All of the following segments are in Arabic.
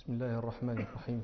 بسم الله الرحمن الرحيم.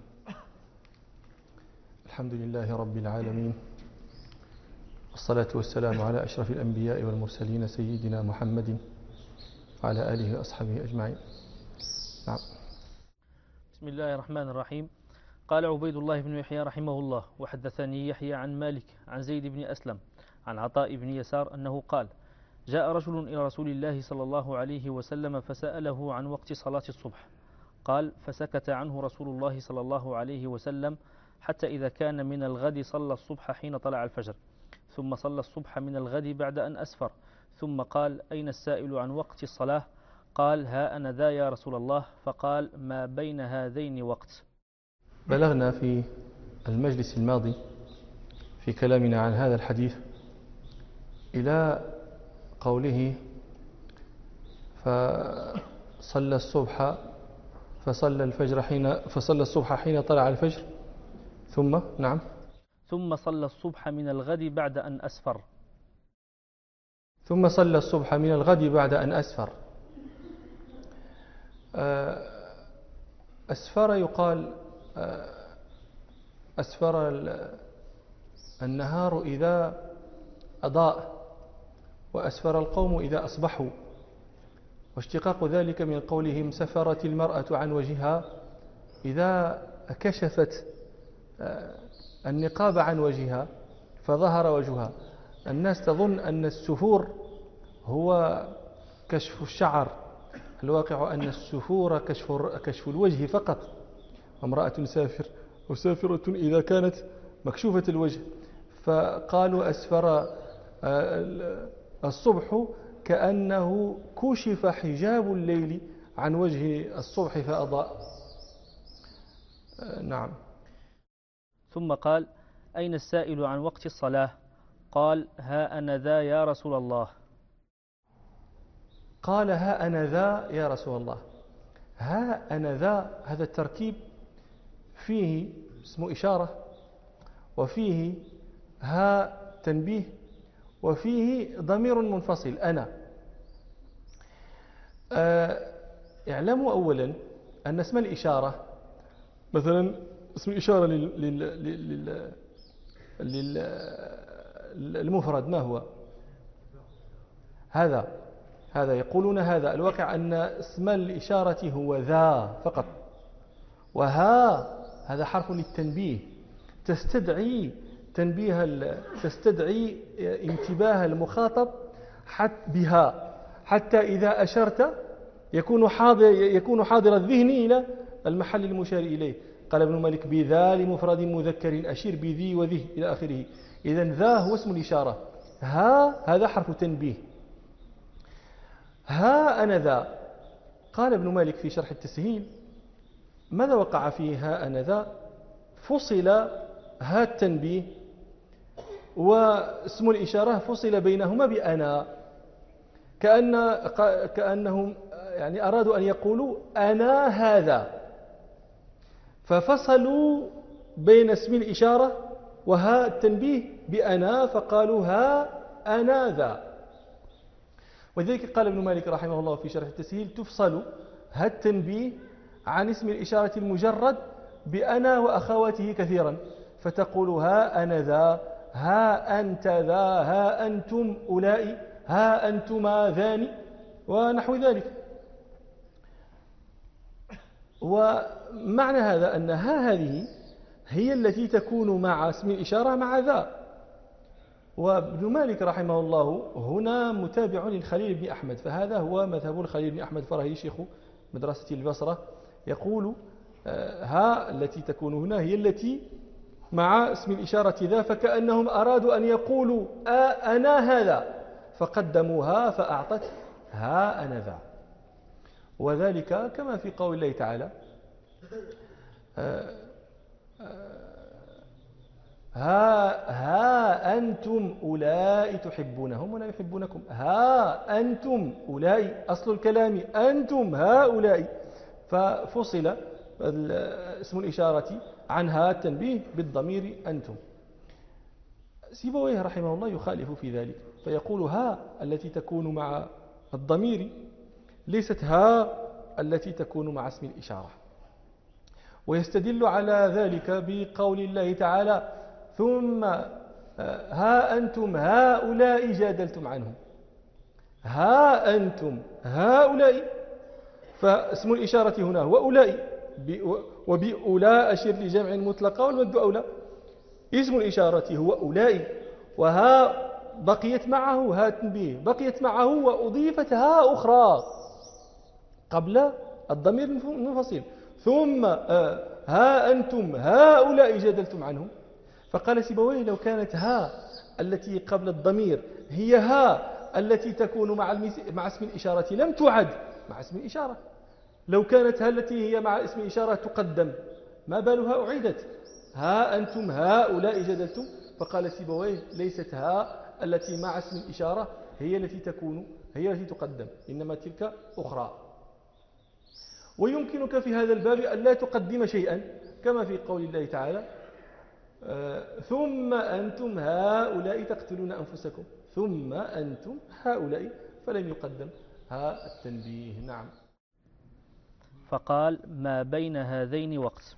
الحمد لله رب العالمين، والصلاة والسلام على أشرف الأنبياء والمرسلين سيدنا محمد وعلى آله وأصحابه أجمعين. نعم. بسم الله الرحمن الرحيم. قال عبيد الله بن يحيى رحمه الله: وحدثني يحيى عن مالك عن زيد بن أسلم عن عطاء بن يسار أنه قال: جاء رجل إلى رسول الله صلى الله عليه وسلم فسأله عن وقت صلاة الصبح، قال: فسكت عنه رسول الله صلى الله عليه وسلم حتى إذا كان من الغد صلى الصبح حين طلع الفجر، ثم صلى الصبح من الغد بعد أن أسفر، ثم قال: أين السائل عن وقت الصلاة؟ قال: ها أنا ذا يا رسول الله. فقال: ما بين هذين وقت. بلغنا في المجلس الماضي في كلامنا عن هذا الحديث إلى قوله: فصلى الصبح حين طلع الفجر، ثم صلى الصبح من الغد بعد أن أسفر. ثم صلى الصبح من الغد بعد أن أسفر. أسفر يقال أسفر النهار إذا أضاء، وأسفر القوم إذا أصبحوا، واشتقاق ذلك من قولهم: سفرت المرأة عن وجهها، إذا كشفت النقاب عن وجهها فظهر وجهها. الناس تظن أن السفور هو كشف الشعر، الواقع أن السفور كشف الوجه فقط. امرأة مسافرة إذا كانت مكشوفة الوجه، فقالوا أسفر الصبح كأنه كشف حجاب الليل عن وجه الصبح فأضاء. نعم. ثم قال: أين السائل عن وقت الصلاة؟ قال: ها أنا ذا يا رسول الله. قال: ها أنا ذا يا رسول الله. ها أنا ذا، هذا التركيب فيه اسم إشارة، وفيه ها تنبيه، وفيه ضمير منفصل أنا. اعلموا أولا أن اسم الإشارة، مثلا اسم الإشارة للمفرد ما هو؟ هذا يقولون هذا. الواقع أن اسم الإشارة هو ذا فقط، هذا حرف للتنبيه، تستدعي انتباه المخاطب بها، حتى إذا أشرت يكون حاضر الذهن إلى المحل المشار إليه. قال ابن مالك: بذا لمفرد مذكر أشير بذي وذه إلى آخره. إذن ذا هو اسم الإشارة، هذا حرف تنبيه. ها أنا ذا. قال ابن مالك في شرح التسهيل: ماذا وقع فيه ها أنا ذا؟ فصل ها التنبيه واسم الإشارة فصل بينهما بأنا، كأنهم يعني أرادوا أن يقولوا أنا هذا، ففصلوا بين اسم الإشارة وها التنبيه بأنا، فقالوا ها أنا ذا. وذلك قال ابن مالك رحمه الله في شرح التسهيل: تفصل ها التنبيه عن اسم الإشارة المجرد بأنا وأخواته كثيرا، فتقول ها أنا ذا، ها أنت ذا، ها أنتم أولئي، ها أنتما ذاني، ونحو ذلك. ومعنى هذا أن هذه هي التي تكون مع اسم الإشارة مع ذا. وابن مالك رحمه الله هنا متابع للخليل بن أحمد، فهذا هو مذهب الخليل بن أحمد فرهي شيخ مدرسة البصرة، يقول ها التي تكون هنا هي التي مع اسم الإشارة ذا، فكأنهم أرادوا أن يقولوا أنا هذا، فقدموها فأعطت ها أنا ذا. وذلك كما في قول الله تعالى: ها أنتم أولئك تحبونهم ولا يحبونكم. ها أنتم أولئك، أصل الكلام أنتم هؤلاء، ففصل اسم الإشارة عنها التنبيه بالضمير أنتم. سيبويه رحمه الله يخالف في ذلك، فيقول ها التي تكون مع الضمير ليست ها التي تكون مع اسم الإشارة. ويستدل على ذلك بقول الله تعالى ثم ها أنتم هؤلاء جادلتم عنهم. ها أنتم هؤلاء، فاسم الإشارة هنا هو أولئي، وبأولاء أشر لجمع مطلقة والمد أولى. اسم الإشارة هو أولئي، وها بقيت معه ها تنبيه، بقيت معه وأضيفت ها أخرى قبل الضمير المنفصل. ثم ها أنتم هؤلاء جادلتم عنهم. فقال سيبويه لو كانت ها التي قبل الضمير هي ها التي تكون مع اسم الإشارة لم تعد مع اسم الإشارة. لو كانت ها التي هي مع اسم الإشارة تقدم، ما بالها أعيدت؟ ها أنتم هؤلاء جادلتم. فقال سيبويه ليست ها التي مع اسم الإشارة هي التي تقدم، إنما تلك أخرى. ويمكنك في هذا الباب أن لا تقدم شيئا، كما في قول الله تعالى ثم أنتم هؤلاء تقتلون أنفسكم، ثم أنتم هؤلاء، فلم يقدم ها التنبيه. نعم. فقال ما بين هذين وقت.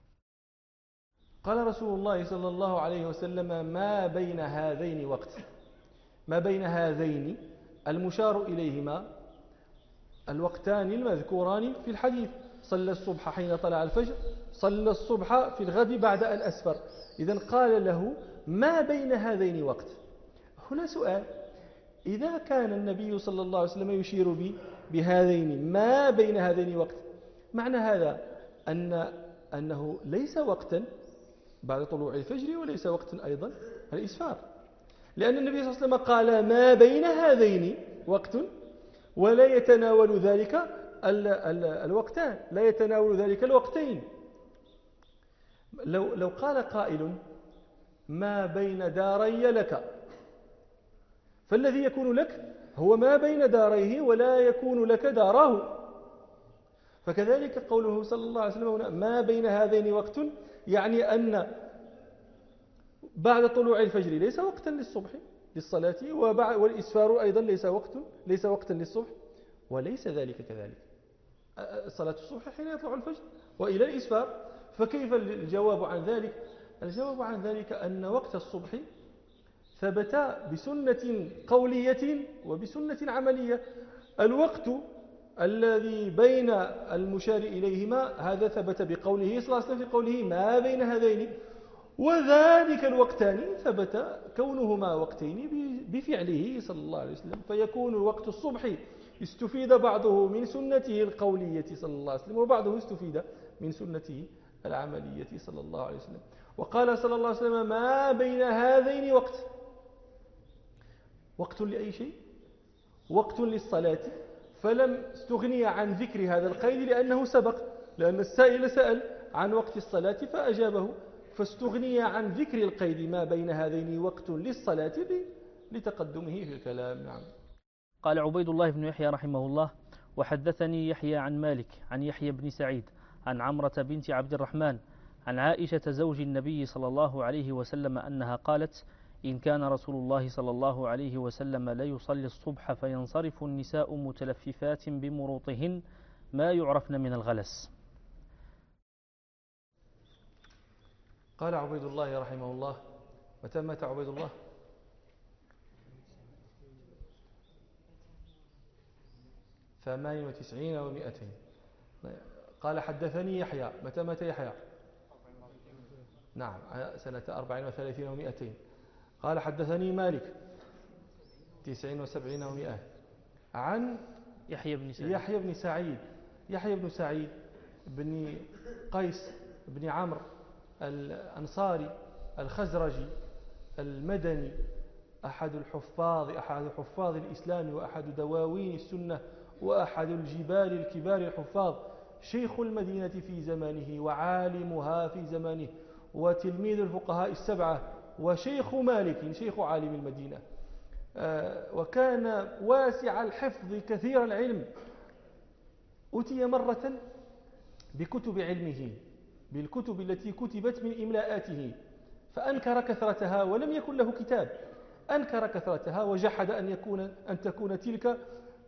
قال رسول الله صلى الله عليه وسلم ما بين هذين وقت. ما بين هذين المشار إليهما الوقتان المذكوران في الحديث، صلى الصبح حين طلع الفجر، صلى الصبح في الغد بعد أن أسفر. إذن قال له ما بين هذين وقت. هنا سؤال، إذا كان النبي صلى الله عليه وسلم يشير بهذين ما بين هذين وقت، معنى هذا أنه ليس وقتا بعد طلوع الفجر وليس وقتا أيضا الإسفار، لأن النبي صلى الله عليه وسلم قال ما بين هذين وقت ولا يتناول ذلك الوقتان، لا يتناول ذلك الوقتين. لو قال قائل ما بين داري لك، فالذي يكون لك هو ما بين داريه ولا يكون لك داراه. فكذلك قوله صلى الله عليه وسلم ما بين هذين وقت، يعني أن بعد طلوع الفجر ليس وقتا للصبح للصلاة، والإسفار أيضا ليس وقتا للصبح، وليس ذلك كذلك صلاة الصبح حين يطلع الفجر وإلى الإسفار. فكيف الجواب عن ذلك؟ الجواب عن ذلك أن وقت الصبح ثبت بسنة قولية وبسنة عملية. الوقت الذي بين المشار إليهما هذا ثبت بقوله صلى الله عليه وسلم في قوله ما بين هذين، وذلك الوقتان ثبت كونهما وقتين بفعله صلى الله عليه وسلم. فيكون وقت الصبح استفيد بعضه من سنته القولية صلى الله عليه وسلم، وبعضه استفيد من سنته العملية صلى الله عليه وسلم. وقال صلى الله عليه وسلم ما بين هذين وقت. وقت لأي شيء؟ وقت للصلاة، فلم استغني عن ذكر هذا القيد لأنه سبق، لأن السائل سأل عن وقت الصلاة فأجابه، فاستغني عن ذكر القيد ما بين هذين وقت للصلاة لتقدمه في الكلام. نعم. قال عبيد الله بن يحيى رحمه الله وحدثني يحيى عن مالك عن يحيى بن سعيد عن عمرة بنت عبد الرحمن عن عائشة زوج النبي صلى الله عليه وسلم أنها قالت إن كان رسول الله صلى الله عليه وسلم لا يصلي الصبح فينصرف النساء متلففات بمروطهن ما يعرفن من الغلس. قال عبيد الله رحمه الله متى مات عبيد الله؟ 98 و200. قال حدثني يحيى، متى مات يحيى؟ نعم سنة 34 و200. قال حدثني مالك 79 و100 عن يحيى بن سعيد بن قيس بن عمرو الأنصاري الخزرجي المدني، أحد حفاظ الإسلام وأحد دواوين السنة وأحد الجبال الكبار الحفاظ، شيخ المدينة في زمانه وعالمها في زمانه وتلميذ الفقهاء السبعة وشيخ مالك شيخ عالم المدينة، وكان واسع الحفظ كثير العلم. أتي مرة بكتب علمه، بالكتب التي كتبت من إملاءاته، فأنكر كثرتها ولم يكن له كتاب، أنكر كثرتها وجحد أن تكون تلك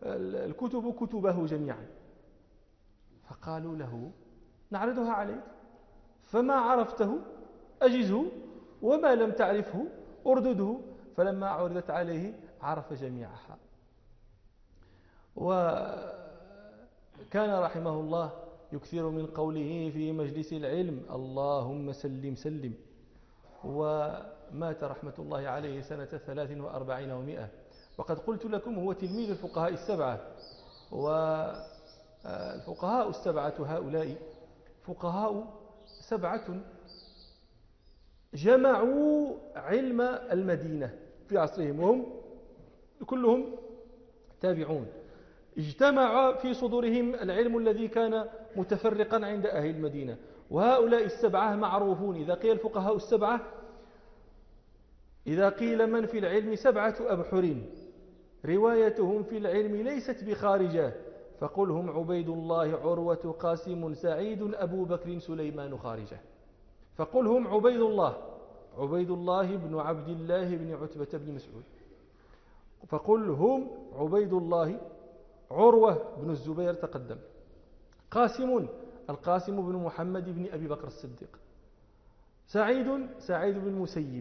الكتب كتبه جميعا. فقالوا له نعرضها عليك، فما عرفته أجزه، وما لم تعرفه أردده، فلما عرضت عليه عرف جميعها. وكان رحمه الله يكثر من قوله في مجلس العلم: اللهم سلم سلم. ومات رحمة الله عليه سنة 43 و100. وقد قلت لكم هو تلميذ الفقهاء السبعة. والفقهاء السبعة هؤلاء فقهاء سبعة جمعوا علم المدينة في عصرهم، وهم كلهم تابعون. اجتمع في صدورهم العلم الذي كان متفرقا عند أهل المدينة. وهؤلاء السبعة معروفون. إذا قيل الفقهاء السبعة، إذا قيل من في العلم 7 أبحر روايتهم في العلم ليست بخارجة، فقل هم عبيد الله عروة قاسم سعيد أبو بكر سليمان خارجة. فقل هم عبيد الله بن عبد الله بن عتبة بن مسعود. فقل هم عبيد الله عروة بن الزبير تقدم. القاسم بن محمد بن أبي بكر الصديق. سعيد بن المسيب.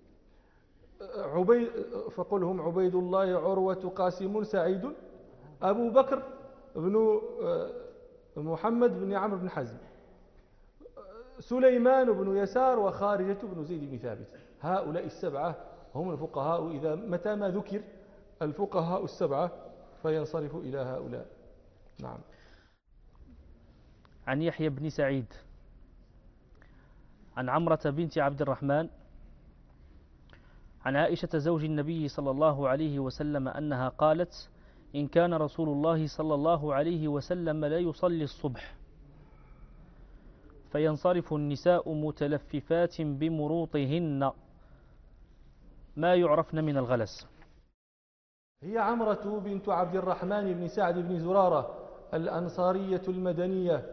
فقل هم عبيد الله عروة قاسم سعيد أبو بكر بن محمد بن عمرو بن حزم. سليمان بن يسار وخارجة بن زيد بن ثابت. هؤلاء السبعة هم الفقهاء. إذا متى ما ذكر الفقهاء السبعة فينصرف إلى هؤلاء. نعم. عن يحيى بن سعيد عن عمرة بنت عبد الرحمن عن عائشة زوج النبي صلى الله عليه وسلم أنها قالت: إن كان رسول الله صلى الله عليه وسلم لا يصلي الصبح فينصرف النساء متلففات بمروطهن ما يعرفن من الغلس. هي عمرة بنت عبد الرحمن بن سعد بن زرارة الأنصارية المدنية،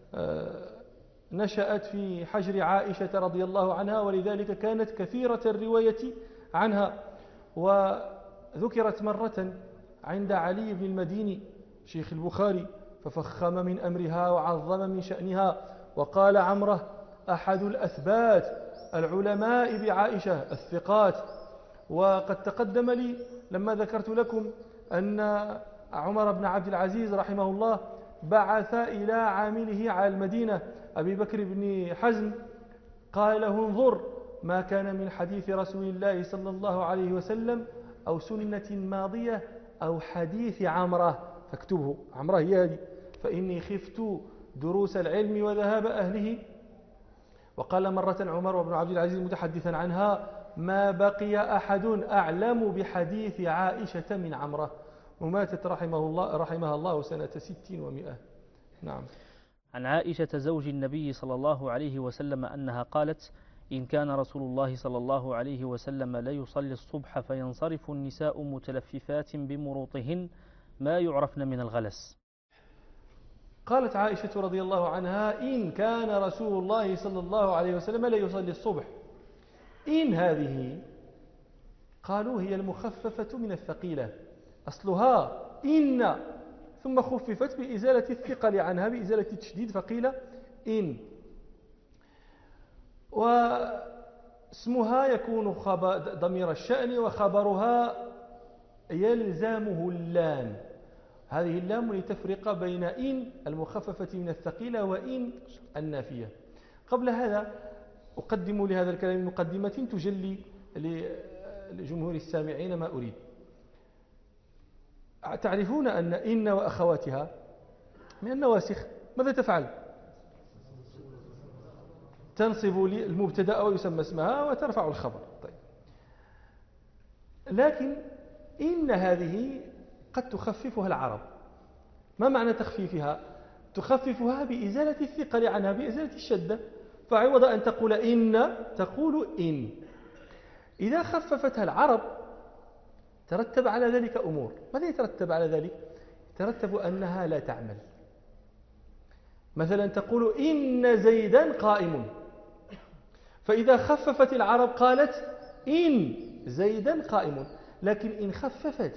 نشأت في حجر عائشة رضي الله عنها، ولذلك كانت كثيرة الرواية عنها. وذكرت مرة عند علي بن المديني شيخ البخاري ففخم من أمرها وعظم من شأنها، وقال عمرة أحد الأثبات العلماء بعائشة الثقات. وقد تقدم لي لما ذكرت لكم أن عمر بن عبد العزيز رحمه الله بعث إلى عامله على المدينة أبي بكر بن حزم، قال له: انظر ما كان من حديث رسول الله صلى الله عليه وسلم أو سنة ماضية أو حديث عمرة فاكتبه. عمرة هي هذه، فإني خفت دروس العلم وذهاب أهله. وقال مرة عمر بن عبد العزيز متحدثا عنها: ما بقي أحد أعلم بحديث عائشة من عمرة. وماتت رحمها الله سنة 60 و100. نعم. عن عائشة زوج النبي صلى الله عليه وسلم أنها قالت: إن كان رسول الله صلى الله عليه وسلم لا يصلي الصبح فينصرف النساء متلففات بمروطهن ما يعرفن من الغلس. قالت عائشة رضي الله عنها: إن كان رسول الله صلى الله عليه وسلم لا يصلي الصبح. إن هذه قالوا هي المخففة من الثقيلة، أصلها إن ثم خففت بإزالة الثقل عنها، بإزالة التشديد، فقيل إن. واسمها يكون ضمير الشأن، وخبرها يلزمه اللام. هذه اللام لتفرق بين إن المخففة من الثقيلة وإن النافية. قبل هذا أقدم لهذا الكلام مقدمة تجلي لجمهور السامعين ما أريد. تعرفون أن إن وأخواتها من النواسخ. ماذا تفعل؟ تنصب المبتدأ ويسمى اسمها وترفع الخبر. طيب. لكن إن هذه قد تخففها العرب. ما معنى تخفيفها؟ تخففها بإزالة الثقل عنها، بإزالة الشدة، فعوض أن تقول إن تقول إن. إذا خففتها العرب ترتب على ذلك أمور. ماذا يترتب على ذلك؟ يترتب أنها لا تعمل. مثلا تقول إن زيدا قائم، فإذا خففت العرب قالت إن زيدا قائم. لكن إن خففت،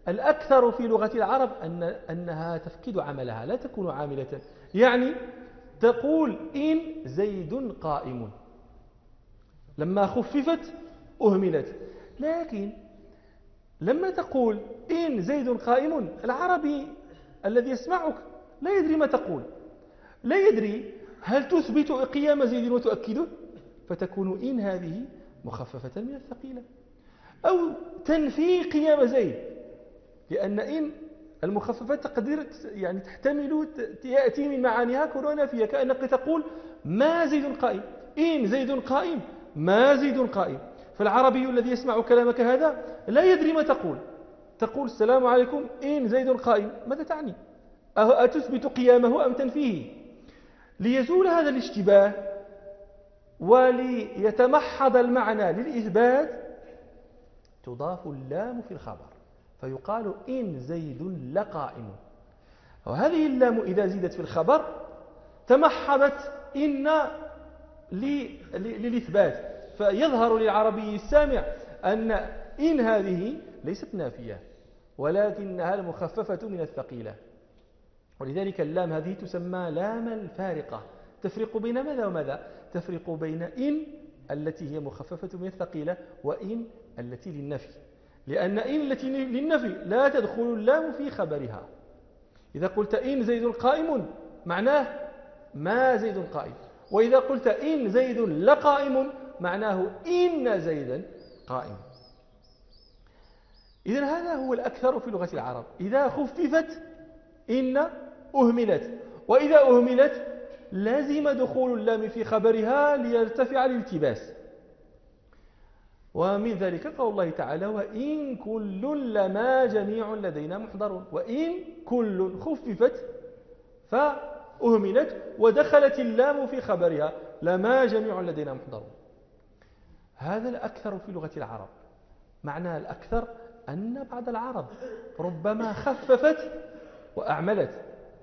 الأكثر في لغة العرب أنها تفقد عملها، لا تكون عاملة. يعني تقول إن زيد قائم، لما خففت أهملت. لكن لما تقول إن زيد قائم، العربي الذي يسمعك لا يدري ما تقول، لا يدري هل تثبت قيام زيد وتؤكده فتكون إن هذه مخففة من الثقيلة، أو تنفي قيام زيد، لأن إن المخففة تقدر يعني تحتمل يأتي من معانيها كونها نافية، كأنك تقول ما زيد قائم، إن زيد قائم ما زيد قائم. فالعربي الذي يسمع كلامك هذا لا يدري ما تقول. تقول السلام عليكم إن زيد قائم، ماذا تعني؟ أتثبت قيامه أم تنفيه؟ ليزول هذا الاشتباه وليتمحض المعنى للإثبات تضاف اللام في الخبر فيقال إن زيد لقائم. وهذه اللام إذا زيدت في الخبر تمحضت إن للإثبات، فيظهر للعربي السامع أن إن هذه ليست نافية ولكنها المخففة من الثقيلة. ولذلك اللام هذه تسمى لام الفارقة، تفرق بين ماذا وماذا؟ تفرق بين إن التي هي مخففة من الثقيلة وإن التي للنفي، لأن إن التي للنفي لا تدخل اللام في خبرها. إذا قلت إن زيد قائم معناه ما زيد قائم، وإذا قلت إن زيد لقائم معناه إن زيدا قائم. إذن هذا هو الأكثر في لغة العرب، إذا خففت إن أهملت، وإذا أهملت لازم دخول اللام في خبرها ليرتفع الالتباس. ومن ذلك قول الله تعالى وإن كل لما جميع لدينا محضرون، وإن كل خففت فأهملت ودخلت اللام في خبرها لما جميع لدينا محضرون. هذا الأكثر في لغة العرب. معنى الأكثر أن بعض العرب ربما خففت وأعملت.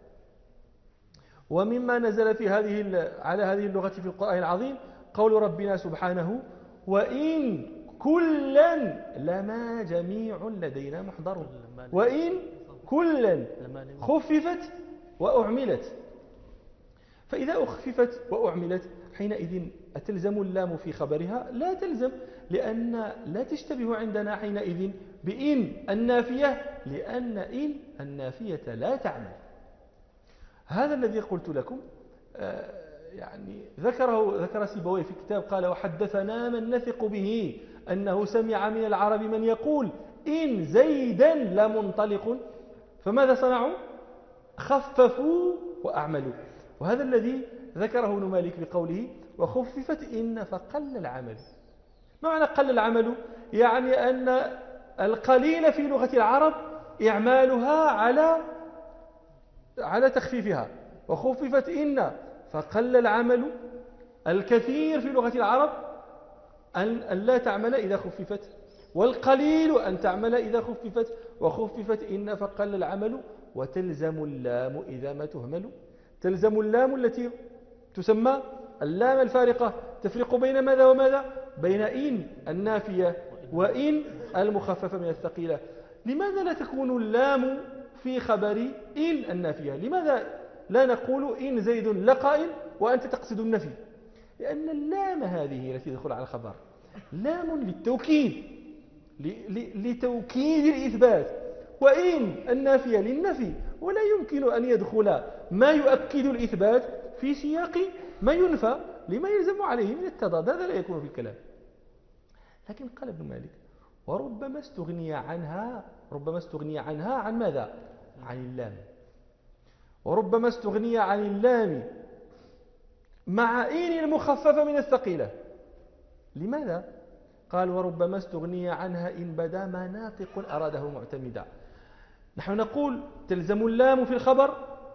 ومما نزل في على هذه اللغة في القرآن العظيم قول ربنا سبحانه وإن كلا لما جميع لدينا محضرون، وإن كلا خففت وأعملت. فإذا أخففت وأعملت حينئذ أتلزم اللام في خبرها؟ لا تلزم، لأن لا تشتبه عندنا حينئذ بإن النافية، لأن إن النافية لا تعمل. هذا الذي قلت لكم يعني ذكر سيبويه في كتاب قال وحدثنا من نثق به أنه سمع من العرب من يقول إن زيدا لمنطلق، فماذا صنعوا؟ خففوا وأعملوا. وهذا الذي ذكره ابن مالك بقوله وخففت إن فقل العمل. ما معنى قل العمل؟ يعني أن القليل في لغة العرب إعمالها على تخفيفها، وخففت إن فقل العمل. الكثير في لغة العرب أن لا تعمل إذا خففت، والقليل أن تعمل إذا خففت. وخففت إن فقل العمل، وتلزم اللام إذا ما تهمل. تلزم اللام التي تسمى اللام الفارقة، تفرق بين ماذا وماذا؟ بين إن النافية وإن المخففة من الثقيلة. لماذا لا تكون اللام في خبر إن النافية؟ لماذا لا نقول إن زيد لقائم وأنت تقصد النفي؟ لأن اللام هذه التي تدخل على الخبر لام للتوكيد، لتوكيد الإثبات، وإن النافية للنفي، ولا يمكن أن يدخل ما يؤكد الإثبات في سياق ما ينفى لما يلزم عليه من التضاد. هذا لا يكون في الكلام. لكن قال ابن مالك وربما استغني عنها عن ماذا؟ عن اللام. وربما استغني عن اللام مع إن المخففة من الثقيلة. لماذا؟ قال وربما استغني عنها إن بدا ما ناطق أراده معتمدا. نحن نقول تلزم اللام في الخبر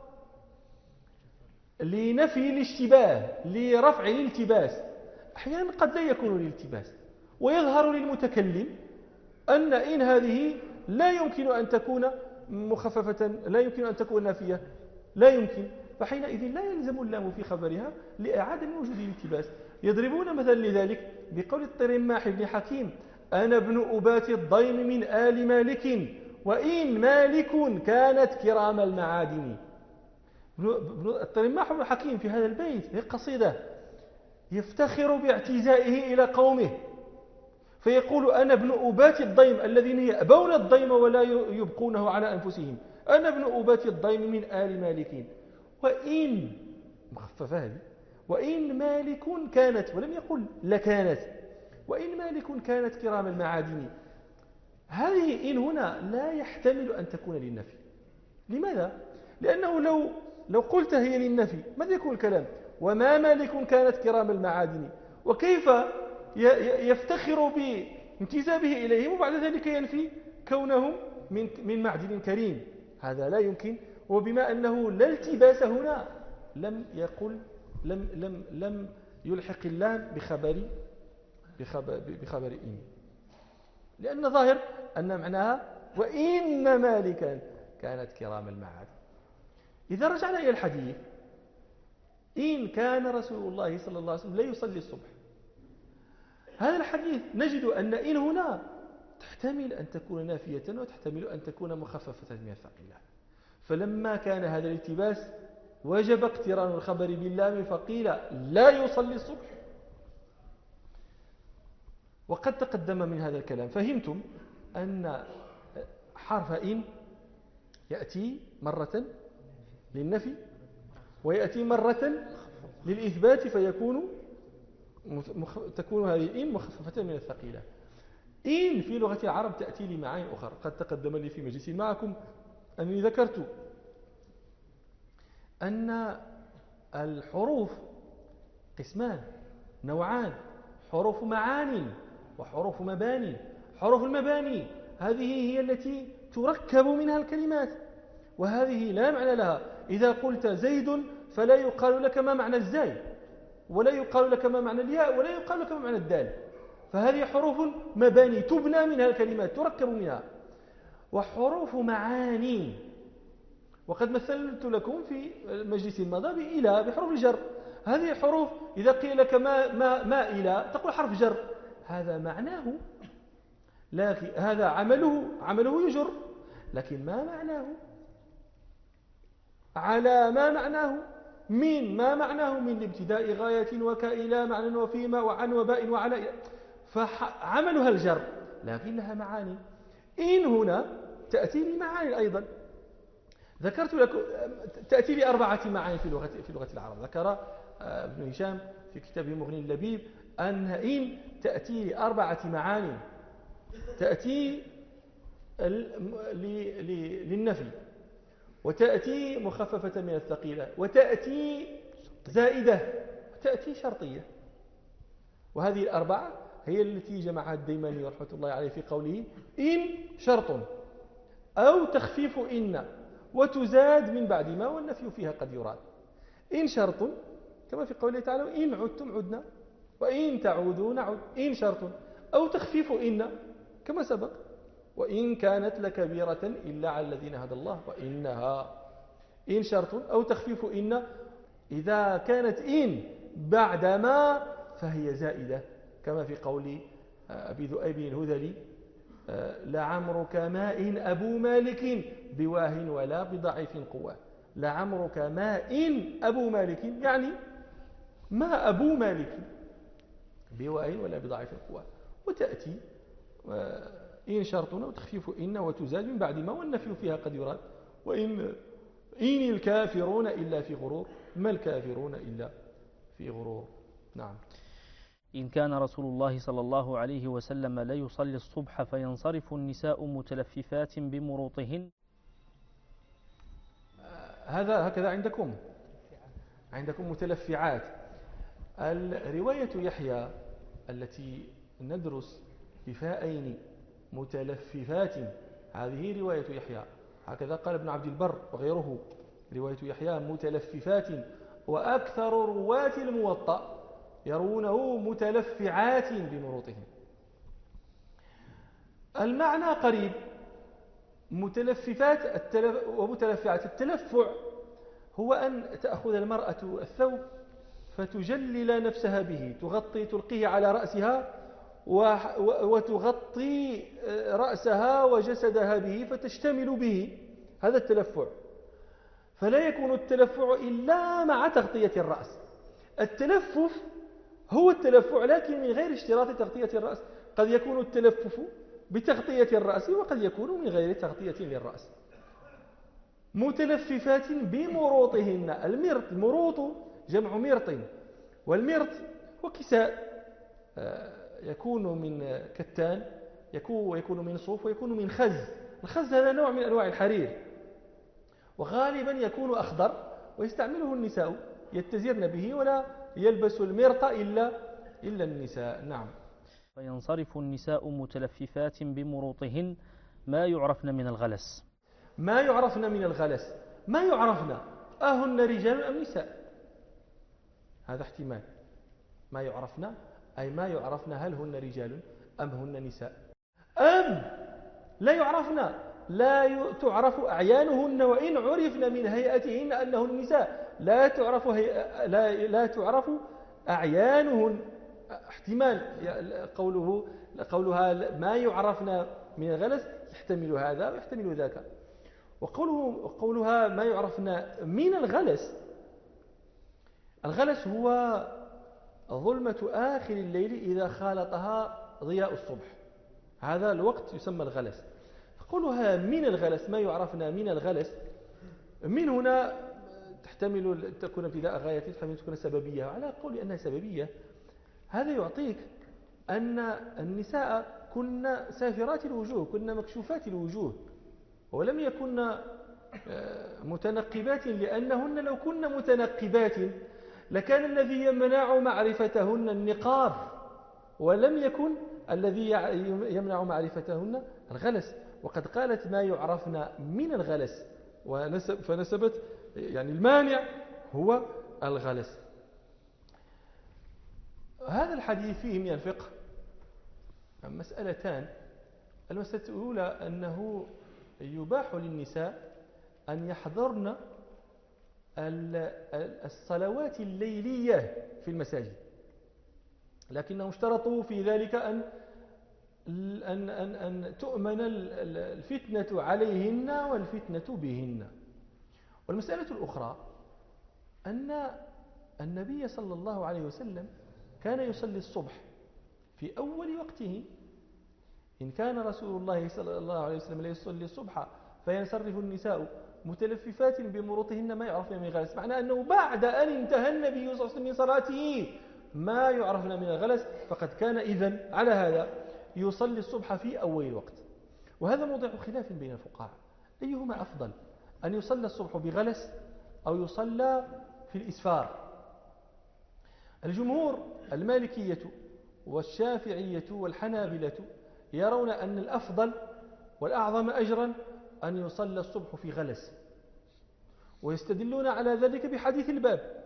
لنفي الاشتباه، لرفع الالتباس. أحيانا قد لا يكون الالتباس ويظهر للمتكلم أن إن هذه لا يمكن أن تكون مخففة، لا يمكن أن تكون نافية، لا يمكن، فحينئذ لا يلزم اللام في خبرها لعدم وجود الالتباس. يضربون مثلا لذلك بقول الطرماح بن حكيم أنا ابن أبات الضيم من آل مالك وإن مالك كانت كرام المعادن. التلماح بن حكيم في هذا البيت هي قصيدة يفتخر باعتزائه إلى قومه، فيقول أنا ابن أبات الضيم الذين يأبون الضيم ولا يبقونه على أنفسهم، أنا ابن أبات الضيم من آل مالك، وإن مخففة هذه، وإن مالك كانت، ولم يقل لكانت، وإن مالك كانت كرام المعادن. هذه إن هنا لا يحتمل أن تكون للنفي. لماذا؟ لأنه لو قلت هي للنفي ماذا يكون الكلام؟ وما مالك كانت كرام المعادن، وكيف يفتخر بانتسابه إليهم وبعد ذلك ينفي كونهم من معدن كريم؟ هذا لا يمكن. وبما أنه لا التباس هنا لم يقل لم يلحق اللام بخبر إن، لأن ظاهر أن معناها وإن مالكا كانت كرام المعادن. إذا رجعنا إلى الحديث، إن كان رسول الله صلى الله عليه وسلم لا يصلي الصبح، هذا الحديث نجد أن إن هنا تحتمل أن تكون نافية وتحتمل أن تكون مخففة من الثقيلة، فلما كان هذا الالتباس وجب اقتران الخبر باللام فقيل لا يصلي الصبح. وقد تقدم من هذا الكلام فهمتم أن حرف إن يأتي مرة للنفي ويأتي مرة للإثبات، تكون هذه إن مخففة من الثقيلة. إن في لغة العرب تأتي لمعاني أخرى، قد تقدم لي في مجلس معكم أنني ذكرت أن الحروف قسمان نوعان، حروف معاني وحروف مباني. حروف المباني هذه هي التي تركب منها الكلمات، وهذه لا معنى لها. إذا قلت زيد فلا يقال لك ما معنى الزاي، ولا يقال لك ما معنى الياء، ولا يقال لك ما معنى الدال، فهذه حروف مباني تبنى منها الكلمات تركب منها. وحروف معاني، وقد مثلت لكم في المجلس الماضي بإلى بحروف الجر. هذه حروف إذا قيل لك ما إلى تقول حرف جر، هذا معناه، لكن هذا عمله يجر، لكن ما معناه على ما معناه من ما معناه من الابتداء غاية وكإلى معنى وفيما وعن وباء وعلى، فعملها الجر لكن لها معاني. إن هنا تأتي لمعاني أيضا، ذكرت لكم تأتي لأربعة معاني في لغة العرب. ذكر ابن هشام في كتابه مغني اللبيب أن إن تأتي لأربعة معاني، تأتي للنفي، وتأتي مخففة من الثقيلة، وتأتي زائدة، وتأتي شرطية. وهذه الأربعة هي التي جمعها الديماني رحمة الله عليه في قوله إن شرط أو تخفيف إن وتزاد من بعد ما، والنفي فيها قد يراد. إن شرط كما في قوله تعالى إن عدتم عدنا وإن تعودوا نعد، إن شرط أو تخفيف إن كما سبق، وإن كانت لكبيرة إلا على الذين هدى الله وإنها. إن شرط أو تخفيف إن، إذا كانت إن بعد ما فهي زائدة، كما في قول أبي ذؤيب الهذلي لعمرك ما إن أبو مالك بواه ولا بضعيف قوة. لعمرك ما إن أبو مالك يعني ما أبو مالك بواه ولا بضعيف قوة. وتأتي إن شرط وتخفيف إن وتزاد من بعد ما، والنفي فيها قد يراد. وإن الكافرون إلا في غرور، ما الكافرون إلا في غرور. نعم. إن كان رسول الله صلى الله عليه وسلم لا يصلي الصبح فينصرف النساء متلففات بمروطهن. هكذا عندكم متلفعات. الرواية يحيى التي ندرس بفاءين متلففات، هذه رواية يحيى، هكذا قال ابن عبد البر وغيره، رواية يحيى متلففات، وأكثر رواة الموطأ يرونه متلفعات بمروطهم. المعنى قريب، متلففات ومتلفعات. التلفع هو أن تأخذ المرأة الثوب فتجلل نفسها به، تلقيه على رأسها وتغطي رأسها وجسدها به فتشتمل به، هذا التلفع. فلا يكون التلفع إلا مع تغطية الرأس. التلفف هو التلفع لكن من غير اشتراط تغطية الرأس. قد يكون التلفف بتغطية الرأس وقد يكون من غير تغطية للرأس. متلففات بمروطهن. المروط جمع مرط، والمرط هو كساء يكون من كتان، يكون من صوف، ويكون من خز. الخز هذا نوع من أنواع الحرير، وغالبا يكون أخضر، ويستعمله النساء يتزرن به، ولا يلبس المرط إلا النساء. نعم. فينصرف النساء متلففات بمروطهن ما يعرفن من الغلس. ما يعرفن من الغلس، ما يعرفن أهن رجال أم نساء؟ هذا احتمال. ما يعرفن أي ما يعرفن هل هن رجال أم هن نساء، أم لا يعرفن، لا تعرف أعيانهن، وإن عرفن من هيئتهن أنهن نساء لا تعرف أعيانهن. احتمال قولها ما يعرفن من الغلس يحتمل هذا ويحتمل ذاك. وقولها ما يعرفن من الغلس، الغلس هو ظلمة آخر الليل إذا خالطها ضياء الصبح، هذا الوقت يسمى الغلس. قولها من الغلس، ما يعرفنا من الغلس، من هنا تحتمل تكون ابتداء غاية، تحتمل تكون سببية. على قول أنها سببية هذا يعطيك أن النساء كن سافرات الوجوه، كن مكشوفات الوجوه، ولم يكن متنقبات، لأنهن لو كن متنقبات لكان الذي يمنع معرفتهن النقاب، ولم يكن الذي يمنع معرفتهن الغلس. وقد قالت ما يعرفن من الغلس، فنسبت يعني المانع هو الغلس. هذا الحديث فيه من الفقه مسألتان. المسألة الأولى أنه يباح للنساء أن يحضرن الصلوات الليلية في المساجد، لكنهم اشترطوا في ذلك أن تؤمن الفتنة عليهن والفتنة بهن. والمسألة الأخرى أن النبي صلى الله عليه وسلم كان يصلي الصبح في أول وقته. إن كان رسول الله صلى الله عليه وسلم لا يصلي الصبح فينصرف النساء متلففات بمروطهن ما يعرفن من الغلس، معنى أنه بعد أن انتهى النبي صلى الله عليه وسلم من صلاته ما يعرفن من الغلس، فقد كان إذن على هذا يصلي الصبح في أول الوقت. وهذا موضع خلاف بين الفقهاء، أيهما أفضل، أن يصلى الصبح بغلس أو يصلى في الإسفار؟ الجمهور المالكية والشافعية والحنابلة يرون أن الأفضل والأعظم أجرا أن يصلى الصبح في غلس، ويستدلون على ذلك بحديث الباب.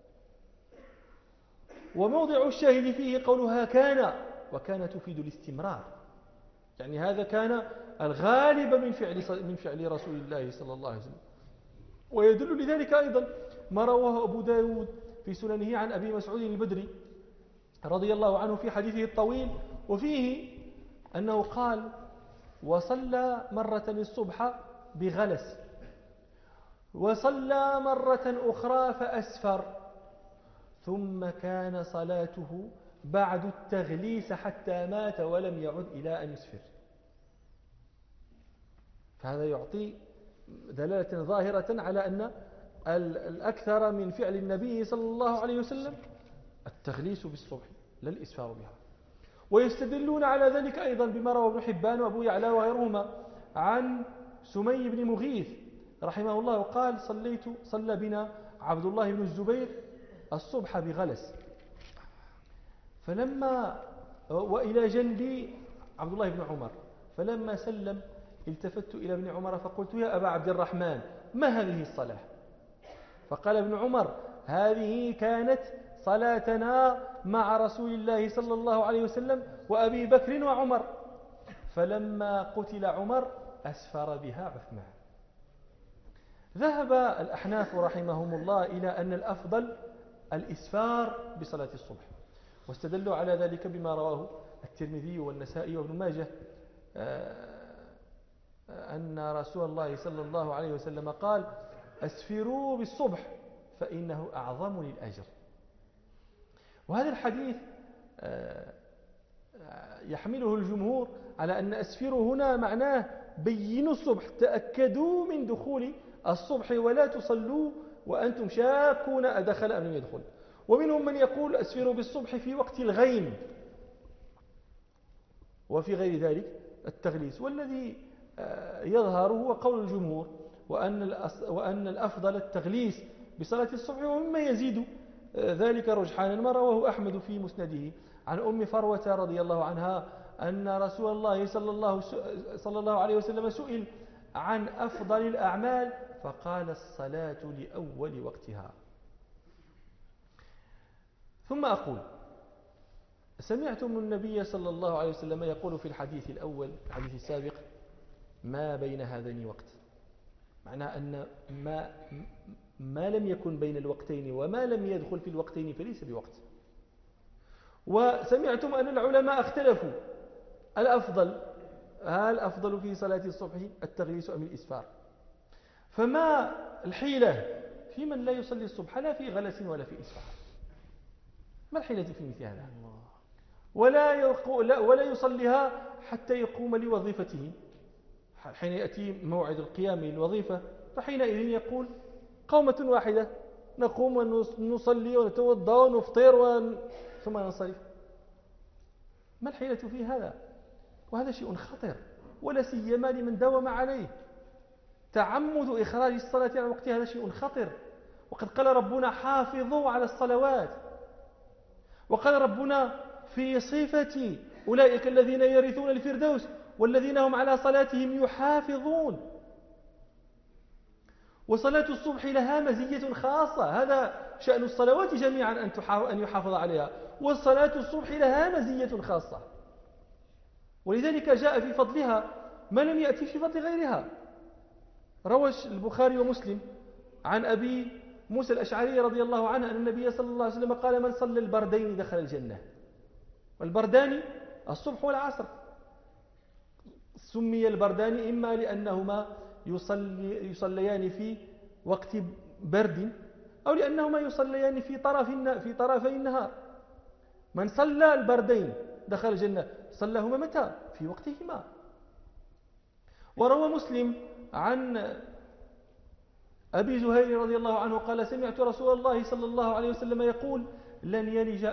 وموضع الشاهد فيه قولها كان، وكان تفيد الاستمرار، يعني هذا كان الغالب من فعل رسول الله صلى الله عليه وسلم. ويدل لذلك أيضا ما رواه أبو داود في سننه عن أبي مسعود البدري رضي الله عنه في حديثه الطويل، وفيه أنه قال: وصلى مرة الصبح بغلس، وصلى مرة أخرى فأسفر، ثم كان صلاته بعد التغليس حتى مات ولم يعد إلى أن يسفر. فهذا يعطي دلالة ظاهرة على أن الأكثر من فعل النبي صلى الله عليه وسلم التغليس بالصبح لا الإسفار بها. ويستدلون على ذلك أيضا بما روى ابن حبان وأبو يعلى وغيرهما عن سمي بن مغيث رحمه الله قال: صلى بنا عبد الله بن الزبير الصبح بغلس، وإلى جنبي عبد الله بن عمر، فلما سلم التفت إلى ابن عمر فقلت: يا أبا عبد الرحمن، ما هذه الصلاة؟ فقال ابن عمر: هذه كانت صلاتنا مع رسول الله صلى الله عليه وسلم وأبي بكر وعمر، فلما قتل عمر أسفر بها عثمان. ذهب الأحناف رحمهم الله إلى أن الأفضل الإسفار بصلاة الصبح، واستدلوا على ذلك بما رواه الترمذي والنسائي وابن ماجه أن رسول الله صلى الله عليه وسلم قال: أسفروا بالصبح فإنه أعظم للأجر. وهذا الحديث يحمله الجمهور على أن أسفروا هنا معناه بينوا الصبح، تأكدوا من دخول الصبح ولا تصلوا وأنتم شاكون أدخل أم لم يدخل. ومنهم من يقول أسفروا بالصبح في وقت الغيم وفي غير ذلك التغليس. والذي يظهر هو قول الجمهور، وأن الأفضل التغليس بصلاة الصبح، ومما يزيد ذلك رجحانا ما رواه أحمد في مسنده عن أم فروة رضي الله عنها أن رسول الله صلى الله عليه وسلم سئل عن أفضل الأعمال فقال الصلاة لأول وقتها. ثم أقول سمعتم النبي صلى الله عليه وسلم يقول في الحديث الأول الحديث السابق ما بين هذين وقت، معناه أن ما لم يكن بين الوقتين وما لم يدخل في الوقتين فليس بوقت. وسمعتم أن العلماء اختلفوا الأفضل، هل أفضل في صلاة الصبح التغليس أم الإسفار؟ فما الحيلة في من لا يصلي الصبح لا في غلس ولا في إسفار؟ ما الحيلة في مثل هذا؟ ولا يصليها حتى يقوم لوظيفته، حين يأتي موعد القيام للوظيفة فحينئذ يقول قومة واحدة نقوم ونصلي ونتوضا ونفطر ثم ننصرف. ما الحيلة في هذا؟ وهذا شيء خطر، ولا سيما لمن داوم عليه. تعمد إخراج الصلاة عن وقتها هذا شيء خطر. وقد قال ربنا حافظوا على الصلوات، وقال ربنا في صفة أولئك الذين يرثون الفردوس والذين هم على صلاتهم يحافظون. وصلاة الصبح لها مزية خاصة، هذا شأن الصلوات جميعا أن يحافظ عليها، والصلاة الصبح لها مزية خاصة، ولذلك جاء في فضلها ما لم يأتي في فضل غيرها. روى البخاري ومسلم عن أبي موسى الأشعري رضي الله عنه أن النبي صلى الله عليه وسلم قال من صلى البردين دخل الجنة. والبردان الصبح والعصر، سمي البردان إما لأنهما يصليان في وقت برد أو لأنهما يصليان في طرفي النهار. من صلى البردين دخل الجنة، صلىهما متى؟ في وقتهما. وروى مسلم عن أبي زهير رضي الله عنه قال سمعت رسول الله صلى الله عليه وسلم يقول لن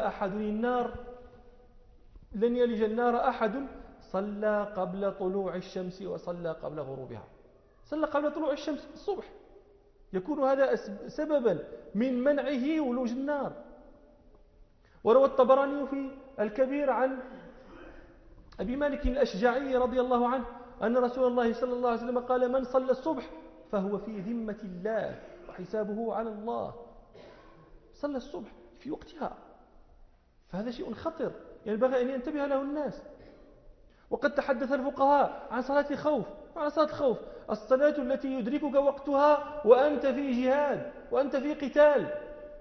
يلج النار أحد صلى قبل طلوع الشمس وصلى قبل غروبها. صلى قبل طلوع الشمس الصبح، يكون هذا سببا من منعه ولوج النار. وروى الطبراني في الكبير عن أبي مالك الأشجعي رضي الله عنه أن رسول الله صلى الله عليه وسلم قال من صلى الصبح فهو في ذمة الله وحسابه على الله. صلى الصبح في وقتها، فهذا شيء خطر ينبغي أن ينتبه له الناس. وقد تحدث الفقهاء عن صلاة الخوف، عن صلاة الخوف الصلاة التي يدركك وقتها وأنت في جهاد وأنت في قتال.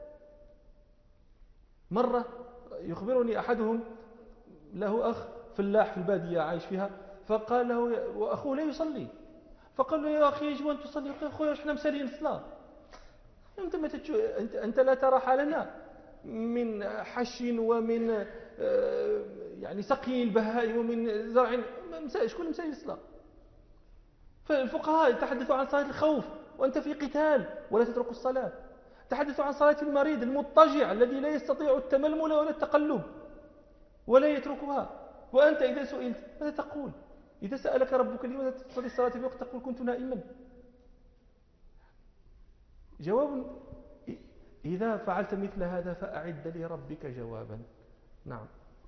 مرة يخبرني أحدهم له أخ فلاح في البادية عايش فيها، فقال له وأخوه لا يصلي، فقال له يا أخي يجب أن تصلي. قال أخويا إحنا مسالين الصلاة، أنت لا ترى حالنا من حش ومن يعني سقي البهائم ومن زرع، شكون مسالين الصلاة؟ فالفقهاء تحدثوا عن صلاة الخوف وأنت في قتال ولا تترك الصلاة. تحدثوا عن صلاة المريض المضطجع الذي لا يستطيع التململ ولا التقلب ولا يتركها، وأنت إذا سئلت ماذا تقول؟ إذا سألك ربك لماذا تصلي الصلاة في وقت تقول كنت نائما. جواب إذا فعلت مثل هذا فأعد لربك جوابا. نعم.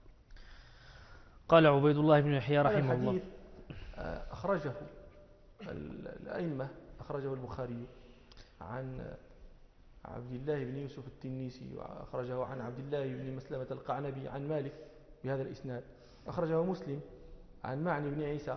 قال عبيد الله بن يحيى رحمه الله الحديث أخرجه الأئمة، أخرجه البخاري عن عبد الله بن يوسف التنيسي، وأخرجه عن عبد الله بن مسلمة القعنبي عن مالك بهذا الإسناد، أخرجه مسلم عن معني بن عيسى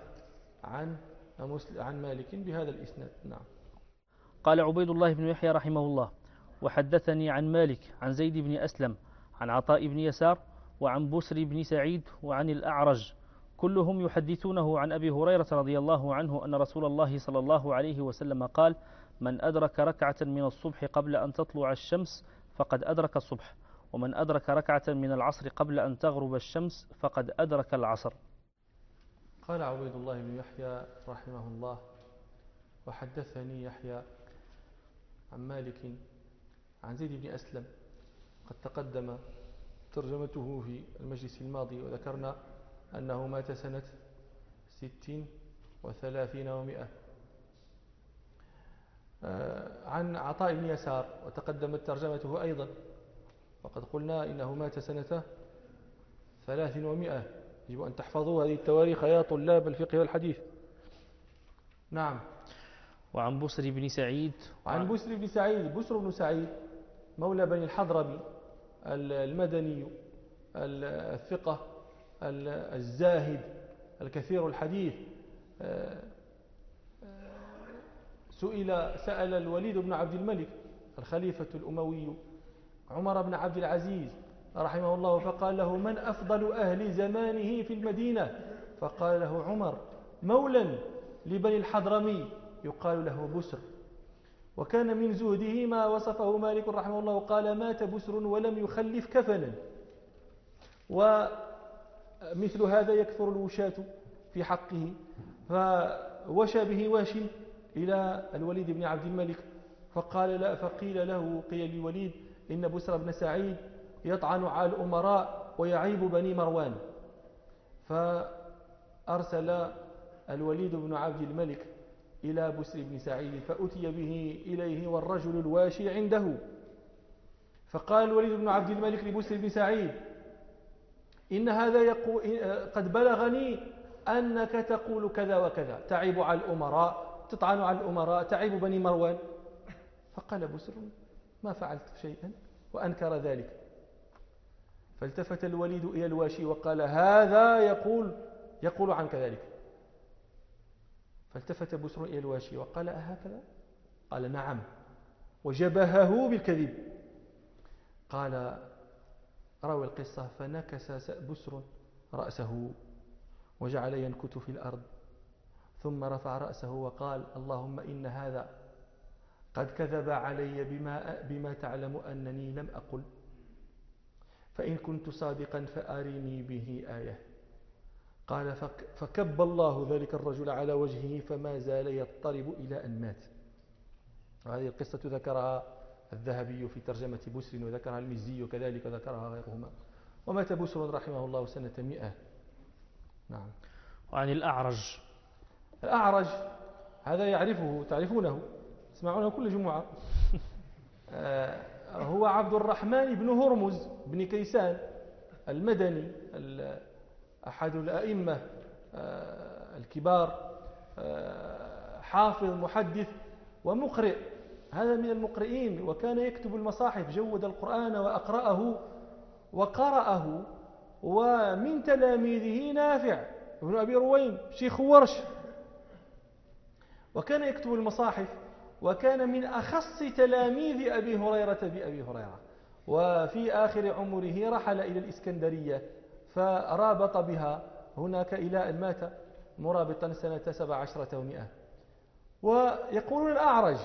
عن مالك بهذا الإسناد. نعم. قال عبيد الله بن يحيى رحمه الله وحدثني عن مالك عن زيد بن أسلم عن عطاء بن يسار وعن بسر بن سعيد وعن الأعرج كلهم يحدثونه عن أبي هريرة رضي الله عنه أن رسول الله صلى الله عليه وسلم قال من أدرك ركعة من الصبح قبل أن تطلع الشمس فقد أدرك الصبح، ومن أدرك ركعة من العصر قبل أن تغرب الشمس فقد أدرك العصر. قال عبيد الله بن يحيى رحمه الله: وحدثني يحيى عن مالك عن زيد بن أسلم، قد تقدم ترجمته في المجلس الماضي، وذكرنا أنه مات سنة 36 و300. عن عطاء بن يسار وتقدمت ترجمته أيضا، وقد قلنا إنه مات سنة 300. يجب أن تحفظوا هذه التواريخ يا طلاب الفقه والحديث. نعم. وعن بسر بن سعيد، عن بسر بن سعيد، بسر بن سعيد مولى بني الحضرمي المدني الثقة الزاهد الكثير الحديث، سأل الوليد بن عبد الملك الخليفة الأموي عمر بن عبد العزيز رحمه الله، فقال له: من أفضل أهل زمانه في المدينة؟ فقال له عمر: مولا لبني الحضرمي يقال له بسر. وكان من زهده ما وصفه مالك رحمه الله، قال: مات بسر ولم يخلف كفنا. ومثل هذا يكثر الوشاة في حقه، فوشى به واش إلى الوليد بن عبد الملك، فقيل له، قيل للوليد: إن بسر بن سعيد يطعن على الأمراء ويعيب بني مروان. فأرسل الوليد بن عبد الملك إلى بسر بن سعيد، فأتي به إليه والرجل الواشي عنده. فقال الوليد بن عبد الملك لبسر بن سعيد: إن هذا يقول قد بلغني أنك تقول كذا وكذا، تعيب على الأمراء، تطعن على الأمراء، تعيب بني مروان. فقال بسر: ما فعلت شيئا، وأنكر ذلك. فالتفت الوليد إلى الواشي وقال: هذا يقول عنك ذلك. فالتفت بسر إلى الواشي وقال: أهكذا؟ قال: نعم. وجبهه بالكذب. قال روى القصة: فنكس بسر رأسه وجعل ينكت في الأرض، ثم رفع رأسه وقال: اللهم إن هذا قد كذب علي بما تعلم أنني لم أقل، فإن كنت صادقا فأرني به آية. قال: فكب الله ذلك الرجل على وجهه فما زال يضطرب إلى أن مات. وهذه القصة ذكرها الذهبي في ترجمة بسر، وذكرها المزي وكذلك ذكرها غيرهما. ومات بسر رحمه الله سنة 100. نعم. وعن الأعرج، الأعرج هذا تعرفونه، تسمعونه كل جمعة. هو عبد الرحمن بن هرمز بن كيسان المدني، أحد الأئمة الكبار، حافظ محدث ومقرئ. هذا من المقرئين، وكان يكتب المصاحف، جود القرآن وأقرأه وقرأه. ومن تلاميذه نافع ابن أبي رويم شيخ ورش، وكان يكتب المصاحف، وكان من أخص تلاميذ أبي هريرة بأبي هريرة. وفي آخر عمره رحل إلى الإسكندرية، فرابط بها هناك إلى أن مات مرابطا سنة 17 و100. ويقولون الأعرج.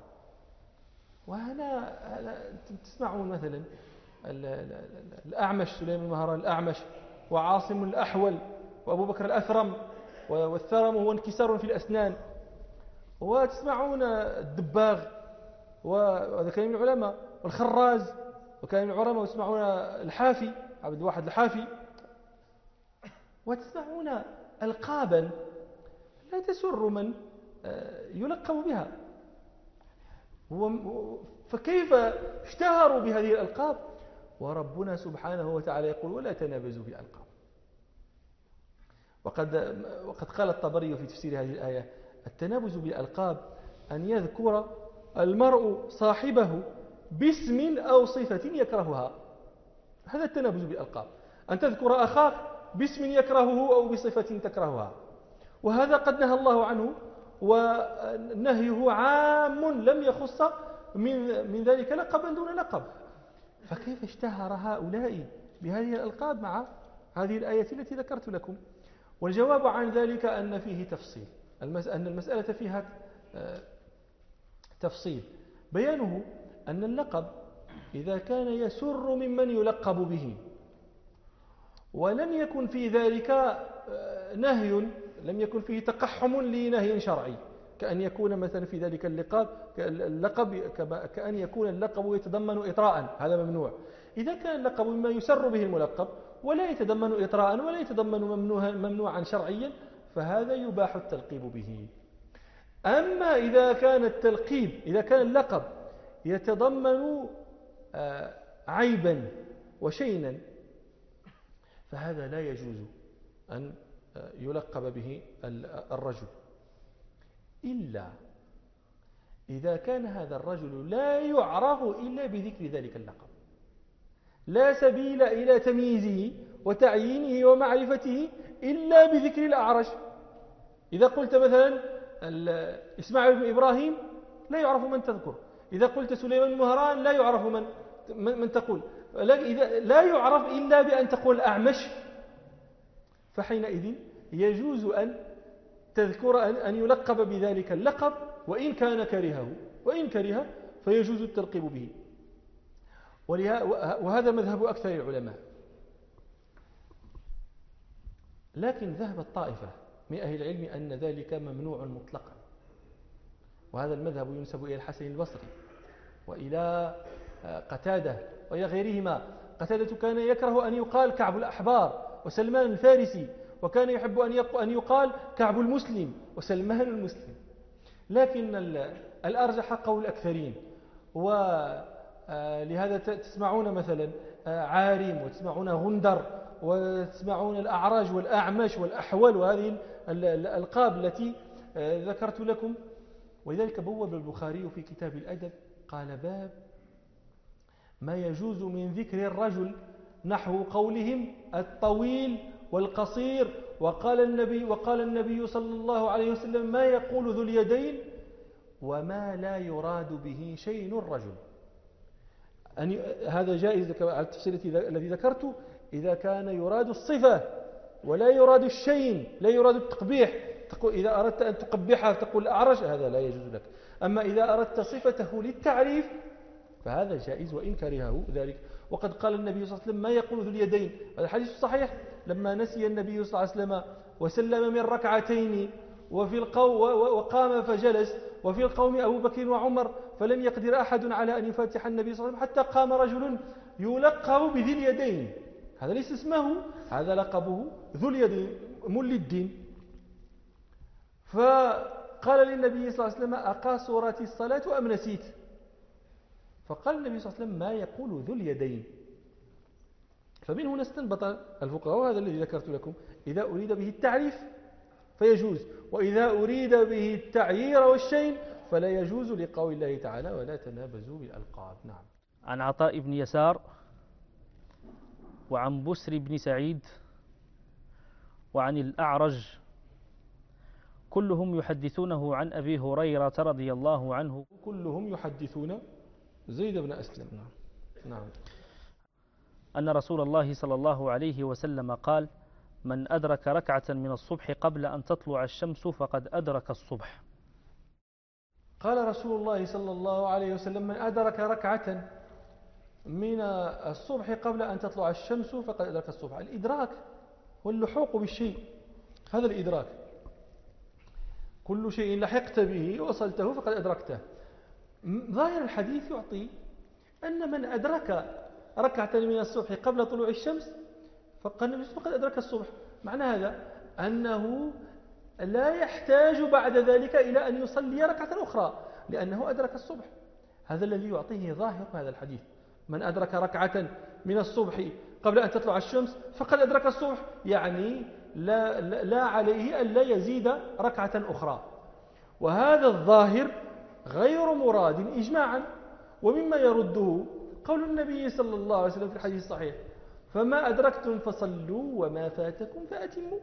وهنا تسمعون مثلا الأعمش، سليمان المهران الأعمش، وعاصم الأحول، وأبو بكر الأثرم، والثرم هو انكسار في الأسنان. وتسمعون الدباغ، وهذا كان من العلماء، والخراز، وكان من العلماء. وتسمعون الحافي، عبد الواحد الحافي. وتسمعون ألقابا لا تسر من يلقب بها. فكيف اشتهروا بهذه الألقاب؟ وربنا سبحانه وتعالى يقول: ولا تنابزوا بالألقاب. وقد قال الطبري في تفسير هذه الآية: التنابز بالألقاب أن يذكر المرء صاحبه باسم أو صفة يكرهها. هذا التنابز بالألقاب، أن تذكر أخاك باسم يكرهه أو بصفة تكرهها. وهذا قد نهى الله عنه، ونهيه عام لم يخص من ذلك لقبا دون لقب. فكيف اشتهر هؤلاء بهذه الألقاب مع هذه الآية التي ذكرت لكم؟ والجواب عن ذلك أن فيه تفصيل، أن المسألة فيها تفصيل بيانه أن اللقب إذا كان يسر ممن يلقب به ولم يكن في ذلك نهي، لم يكن فيه تقحم لنهي شرعي، كأن يكون مثلا في ذلك اللقب كأن يكون اللقب يتضمن إطراء، هذا ممنوع. إذا كان اللقب مما يسر به الملقب ولا يتضمن إطراء ولا يتضمن ممنوعا شرعيا فهذا يباح التلقيب به. أما إذا كان اللقب يتضمن عيبا وشينا فهذا لا يجوز أن يلقب به الرجل، إلا إذا كان هذا الرجل لا يعرف إلا بذكر ذلك اللقب، لا سبيل إلى تمييزه وتعيينه ومعرفته إلا بذكر الأعرج. إذا قلت مثلا إسماعيل بن إبراهيم لا يعرف من تذكر، إذا قلت سليمان بن مهران لا يعرف من تقول، لا يعرف إلا بأن تقول الأعمش، فحينئذ يجوز أن تذكر أن يلقب بذلك اللقب وإن كان كرهه فيجوز التلقيب به. وهذا مذهب أكثر العلماء. لكن ذهبت طائفة من أهل العلم أن ذلك ممنوع مطلقا، وهذا المذهب ينسب إلى الحسن البصري وإلى قتادة وإلى غيرهما. قتادة كان يكره أن يقال كعب الأحبار وسلمان الفارسي، وكان يحب أن يقال كعب المسلم وسلمان المسلم. لكن الأرجح قول الأكثرين، ولهذا تسمعون مثلا عارم وتسمعون غندر وتسمعون الأعرج والأعمش والأحول وهذه الألقاب التي ذكرت لكم. ولذلك بوب البخاري في كتاب الأدب قال باب ما يجوز من ذكر الرجل نحو قولهم الطويل والقصير، وقال النبي صلى الله عليه وسلم ما يقول ذو اليدين وما لا يراد به شيء الرجل. هذا جائز على التفسير الذي ذكرته إذا كان يراد الصفة ولا يراد الشيء، لا يراد التقبيح. إذا أردت أن تقبحها تقول أعرج هذا لا يجوز لك، أما إذا أردت صفته للتعريف فهذا جائز وإن كرهه ذلك. وقد قال النبي صلى الله عليه وسلم ما يقول ذو اليدين، هذا الحديث الصحيح، لما نسي النبي صلى الله عليه وسلم وسلم من ركعتين وقام فجلس وفي القوم أبو بكر وعمر فلم يقدر أحد على أن يفاتح النبي صلى الله عليه وسلم حتى قام رجل يلقب بذي اليدين، هذا ليس اسمه، هذا لقبه ذو اليدين مل الدين. فقال للنبي صلى الله عليه وسلم أقاصرت الصلاة أم نسيت؟ فقال النبي صلى الله عليه وسلم ما يقول ذو اليدين. فمن هنا استنبط الفقهاء، وهذا الذي ذكرت لكم، إذا أريد به التعريف فيجوز، وإذا أريد به التعيير والشين فلا يجوز، لقول الله تعالى ولا تنابزوا بالألقاب. نعم. عن عطاء بن يسار وعن بسر بن سعيد وعن الأعرج كلهم يحدثونه عن أبي هريرة رضي الله عنه. كلهم يحدثون زيد بن أسلم. نعم. أن رسول الله صلى الله عليه وسلم قال من أدرك ركعة من الصبح قبل أن تطلع الشمس فقد أدرك الصبح. قال رسول الله صلى الله عليه وسلم من أدرك ركعة من الصبح قبل أن تطلع الشمس فقد أدرك الصبح. الإدراك واللحوق بالشيء، هذا الإدراك، كل شيء لحقت به وصلته فقد أدركته. ظاهر الحديث يعطي أن من أدرك ركعة من الصبح قبل طلوع الشمس فقد أدرك الصبح. معنى هذا أنه لا يحتاج بعد ذلك إلى أن يصلي ركعة أخرى لأنه أدرك الصبح. هذا الذي يعطيه ظاهر هذا الحديث، من أدرك ركعة من الصبح قبل أن تطلع الشمس فقد أدرك الصبح، يعني لا عليه أن لا يزيد ركعة أخرى. وهذا الظاهر غير مراد إجماعا، ومما يرده قول النبي صلى الله عليه وسلم في الحديث الصحيح فما أدركتم فصلوا وما فاتكم فأتموا.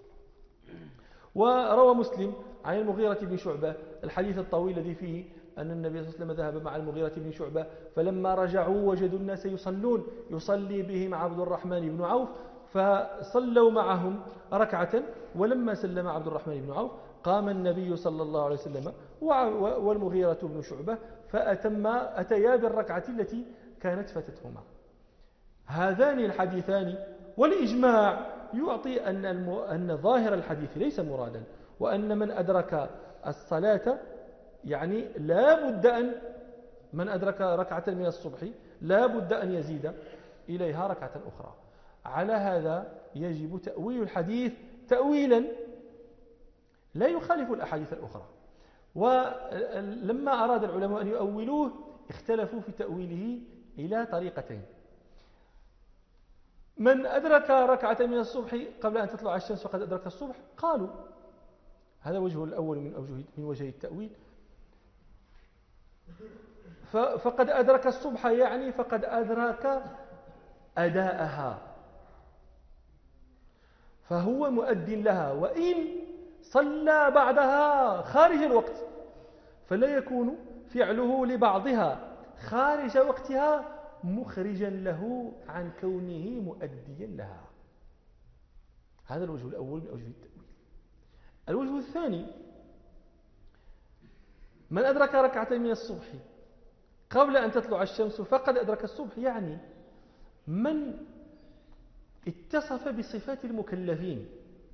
وروى مسلم عن المغيرة بن شعبة الحديث الطويل الذي فيه أن النبي صلى الله عليه وسلم ذهب مع المغيرة بن شعبة فلما رجعوا وجدوا الناس يصلون يصلي بهم عبد الرحمن بن عوف فصلوا معهم ركعة، ولما سلم عبد الرحمن بن عوف قام النبي صلى الله عليه وسلم والمغيرة بن شعبة أتيا بالركعة التي كانت فاتتهما. هذان الحديثان والإجماع يعطي أن ظاهر الحديث ليس مرادا، وأن من أدرك الصلاة يعني لا بد أن من أدرك ركعة من الصبح لا بد أن يزيد إليها ركعة أخرى. على هذا يجب تأويل الحديث تأويلا لا يخالف الأحاديث الأخرى. ولما أراد العلماء أن يؤولوه اختلفوا في تأويله إلى طريقتين. من أدرك ركعة من الصبح قبل أن تطلع الشمس فقد أدرك الصبح، قالوا هذا وجه الأول من وجه التأويل، فقد أدرك الصبح يعني فقد أدرك أداءها، فهو مؤد لها، وإن صلى بعدها خارج الوقت فلا يكون فعله لبعضها خارج وقتها مخرجا له عن كونه مؤديا لها. هذا الوجه الأول من أوجه التأويل. الوجه الثاني: من أدرك ركعة من الصبح قبل أن تطلع الشمس فقد أدرك الصبح، يعني من اتصف بصفات المكلفين،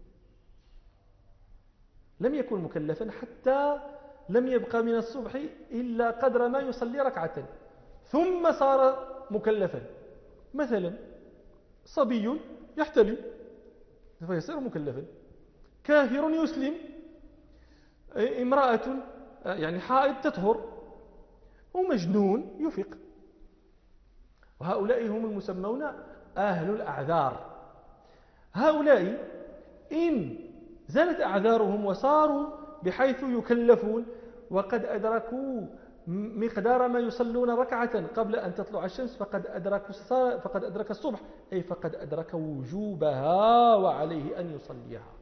لم يكن مكلفا حتى لم يبقى من الصبح إلا قدر ما يصلي ركعة ثم صار مكلفا. مثلا صبي يحتلم فيصير مكلفا، كافر يسلم، امرأة يعني حائض تطهر، ومجنون يفق. وهؤلاء هم المسمون أهل الأعذار. هؤلاء إن زالت أعذارهم وصاروا بحيث يكلفون وقد أدركوا مقدار ما يصلون ركعة قبل أن تطلع الشمس فقد أدرك الصبح، أي فقد أدرك وجوبها وعليه أن يصليها.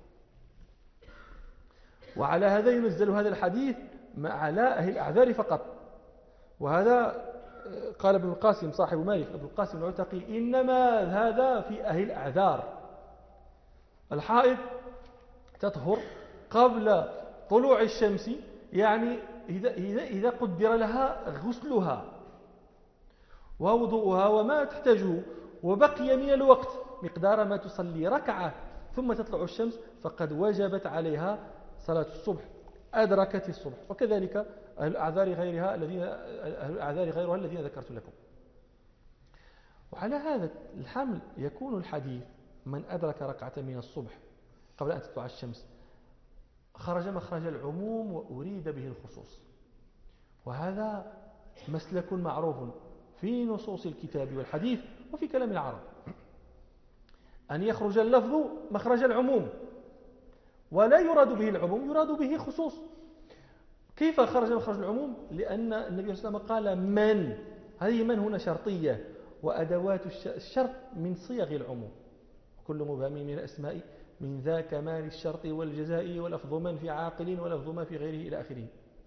وعلى هذا ينزل هذا الحديث على أهل الأعذار فقط. وهذا قال ابن القاسم صاحب مالك، ابن القاسم العتقي، إنما هذا في أهل الأعذار. الحائض تطهر قبل طلوع الشمس، يعني إذا قدر لها غسلها ووضوءها وما تحتاجه وبقي من الوقت مقدار ما تصلي ركعة ثم تطلع الشمس فقد وجبت عليها صلاة الصبح، أدركت الصبح. وكذلك أهل الأعذار غيرها الذين ذكرت لكم. وعلى هذا الحمل يكون الحديث من أدرك ركعة من الصبح قبل أن تطلع الشمس خرج مخرج العموم وأريد به الخصوص. وهذا مسلك معروف في نصوص الكتاب والحديث وفي كلام العرب، أن يخرج اللفظ مخرج العموم ولا يراد به العموم، يراد به خصوص. كيف خرج مخرج العموم؟ لأن النبي صلى الله عليه وسلم قال من، هذه من هنا شرطية، وأدوات الشرط من صيغ العموم، كل مبهم من الأسماء من ذا كمال الشرط والجزاء ولفظ من في عاقل ولفظ ما في غيره إلى آخره.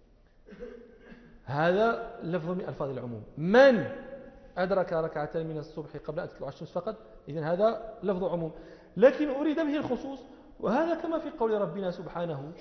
هذا لفظ من ألفاظ العموم. من أدرك ركعة من الصبح قبل أن تطلع الشمس فقط، إذن هذا لفظ عموم، لكن أريد به الخصوص. وهذا كما في قول ربنا سبحانه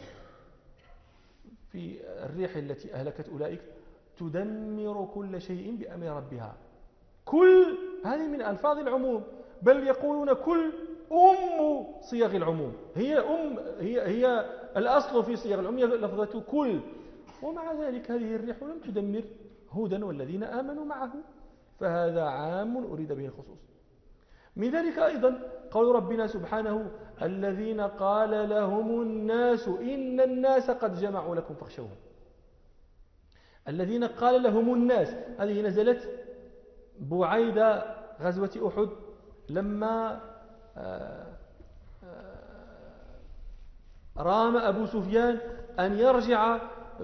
في الريح التي أهلكت أولئك تدمر كل شيء بأمر ربها. كل هذه من ألفاظ العموم، بل يقولون كل صيغ العموم، هي الأصل في صيغ العموم لفظة كل. ومع ذلك هذه الريح لم تدمر هودا والذين آمنوا معه، فهذا عام أريد به الخصوص. من ذلك أيضا قول ربنا سبحانه الذين قال لهم الناس إن الناس قد جمعوا لكم فاخشوهم. الذين قال لهم الناس هذه نزلت بعيد غزوة أحد لما رام أبو سفيان أن يرجع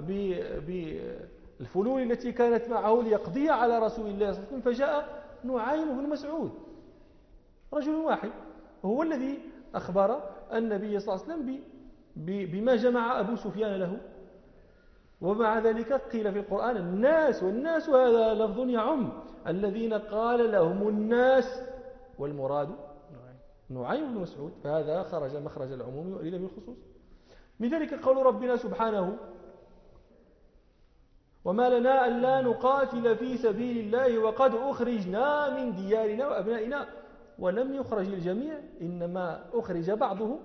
بالفلول التي كانت معه ليقضي على رسول الله صلى الله عليه وسلم، فجاء نعيم بن مسعود رجل واحد هو الذي أخبر النبي صلى الله عليه وسلم بما جمع أبو سفيان له. ومع ذلك قيل في القرآن الناس، والناس هذا لفظ يعم الذين قال لهم الناس، والمراد نعيم بن مسعود، فهذا خرج مخرج العموم وإلى بالخصوص. من ذلك قول ربنا سبحانه وما لنا ألا نقاتل في سبيل الله وقد أخرجنا من ديارنا وأبنائنا. ولم يخرج الجميع، إنما أخرج بعضهم.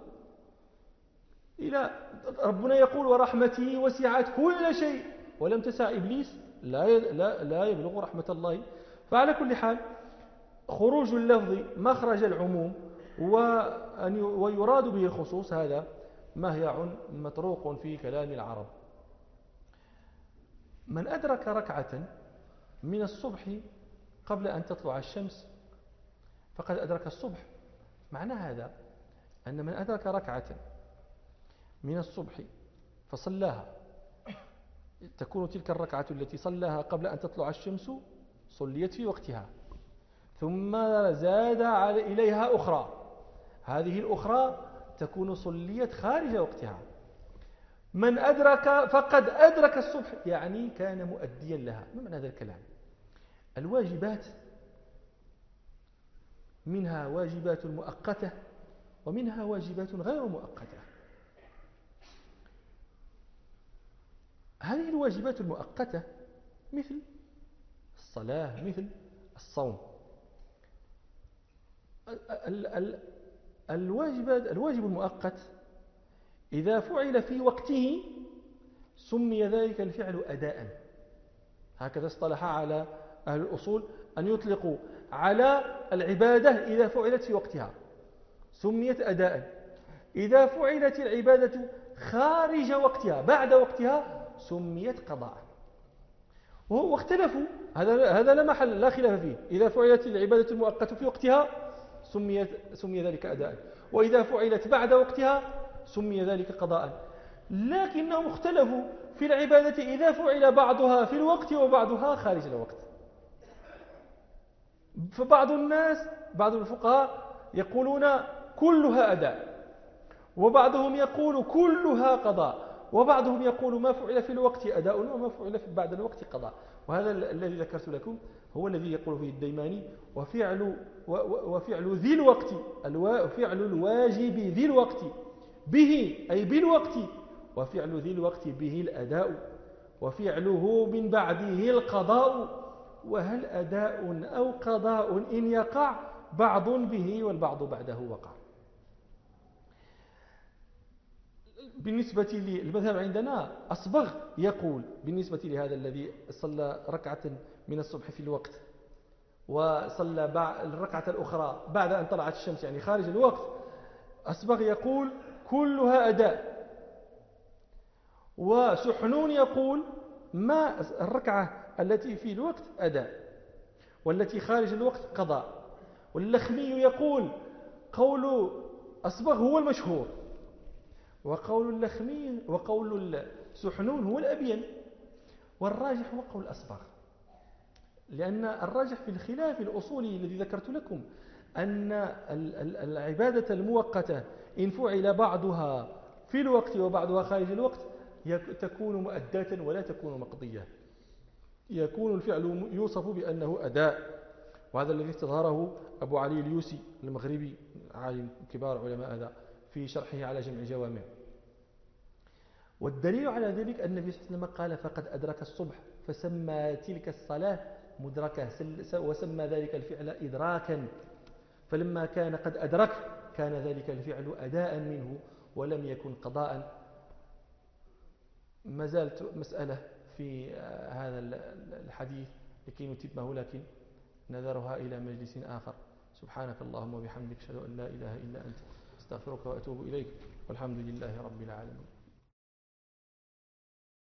ربنا يقول ورحمته وسعت كل شيء، ولم تسع إبليس لا يبلغ رحمة الله. فعلى كل حال خروج اللفظ مخرج العموم ويراد به الخصوص، هذا مهيع مطروق في كلام العرب. من أدرك ركعة من الصبح قبل أن تطلع الشمس فقد أدرك الصبح. معنى هذا أن من أدرك ركعة من الصبح فصلاها، تكون تلك الركعة التي صلاها قبل أن تطلع الشمس صليت في وقتها، ثم زاد إليها أخرى، هذه الأخرى تكون صليت خارج وقتها. من أدرك فقد أدرك الصبح، يعني كان مؤديا لها. ما معنى هذا الكلام؟ الواجبات منها واجبات مؤقتة ومنها واجبات غير مؤقتة. هذه الواجبات المؤقتة مثل الصلاة، مثل الصوم. الواجب المؤقت إذا فعل في وقته سمي ذلك الفعل أداء. هكذا اصطلح على أهل الأصول أن يطلقوا على العبادة إذا فعلت في وقتها سميت أداء، إذا فعلت العبادة خارج وقتها بعد وقتها سميت قضاء. واختلفوا، هذا لا خلاف فيه. إذا فعلت العبادة المؤقتة في وقتها سمي ذلك أداء، وإذا فعلت بعد وقتها سمي ذلك قضاء. لكنهم اختلفوا في العبادة إذا فعل بعضها في الوقت وبعضها خارج الوقت. فبعض الناس، بعض الفقهاء يقولون كلها أداء، وبعضهم يقول كلها قضاء، وبعضهم يقول ما فعل في الوقت أداء وما فعل بعد الوقت قضاء. وهذا الذي ذكرت لكم هو الذي يقول فيه الديماني: وفعل ذي الوقت، فعل الواجب ذي الوقت به أي بالوقت، وفعل ذي الوقت به الأداء، وفعله من بعده القضاء. وهل أداء أو قضاء إن يقع بعض به والبعض بعده وقع. بالنسبة للمذهب عندنا أصبغ يقول بالنسبة لهذا الذي صلى ركعة من الصبح في الوقت وصلى الركعة الأخرى بعد أن طلعت الشمس يعني خارج الوقت، أصبغ يقول كلها أداء. وسحنون يقول ما الركعة التي في الوقت أداء والتي خارج الوقت قضاء. واللخمي يقول قول أصبغ هو المشهور، وقول اللخمي وقول السحنون هو الأبين، والراجح هو قول أصبغ. لأن الراجح في الخلاف الأصولي الذي ذكرت لكم أن العبادة المؤقتة إن فعل بعضها في الوقت وبعضها خارج الوقت تكون مؤداة ولا تكون مقضية، يكون الفعل يوصف بأنه أداء. وهذا الذي استظهره أبو علي اليوسي المغربي عالم كبار علماء هذا في شرحه على جمع جوامع. والدليل على ذلك أن النبي صلى الله عليه وسلم قال فقد أدرك الصبح، فسمى تلك الصلاة مدركة وسمى ذلك الفعل إدراكا. فلما كان قد أدرك كان ذلك الفعل أداء منه ولم يكن قضاء. ما زالت مسألة في هذا الحديث لكي نتمه، لكن نذرها إلى مجلس آخر. سبحانك اللهم وبحمدك أشهد أن لا إله إلا أنت أستغفرك وأتوب إليك، والحمد لله رب العالمين.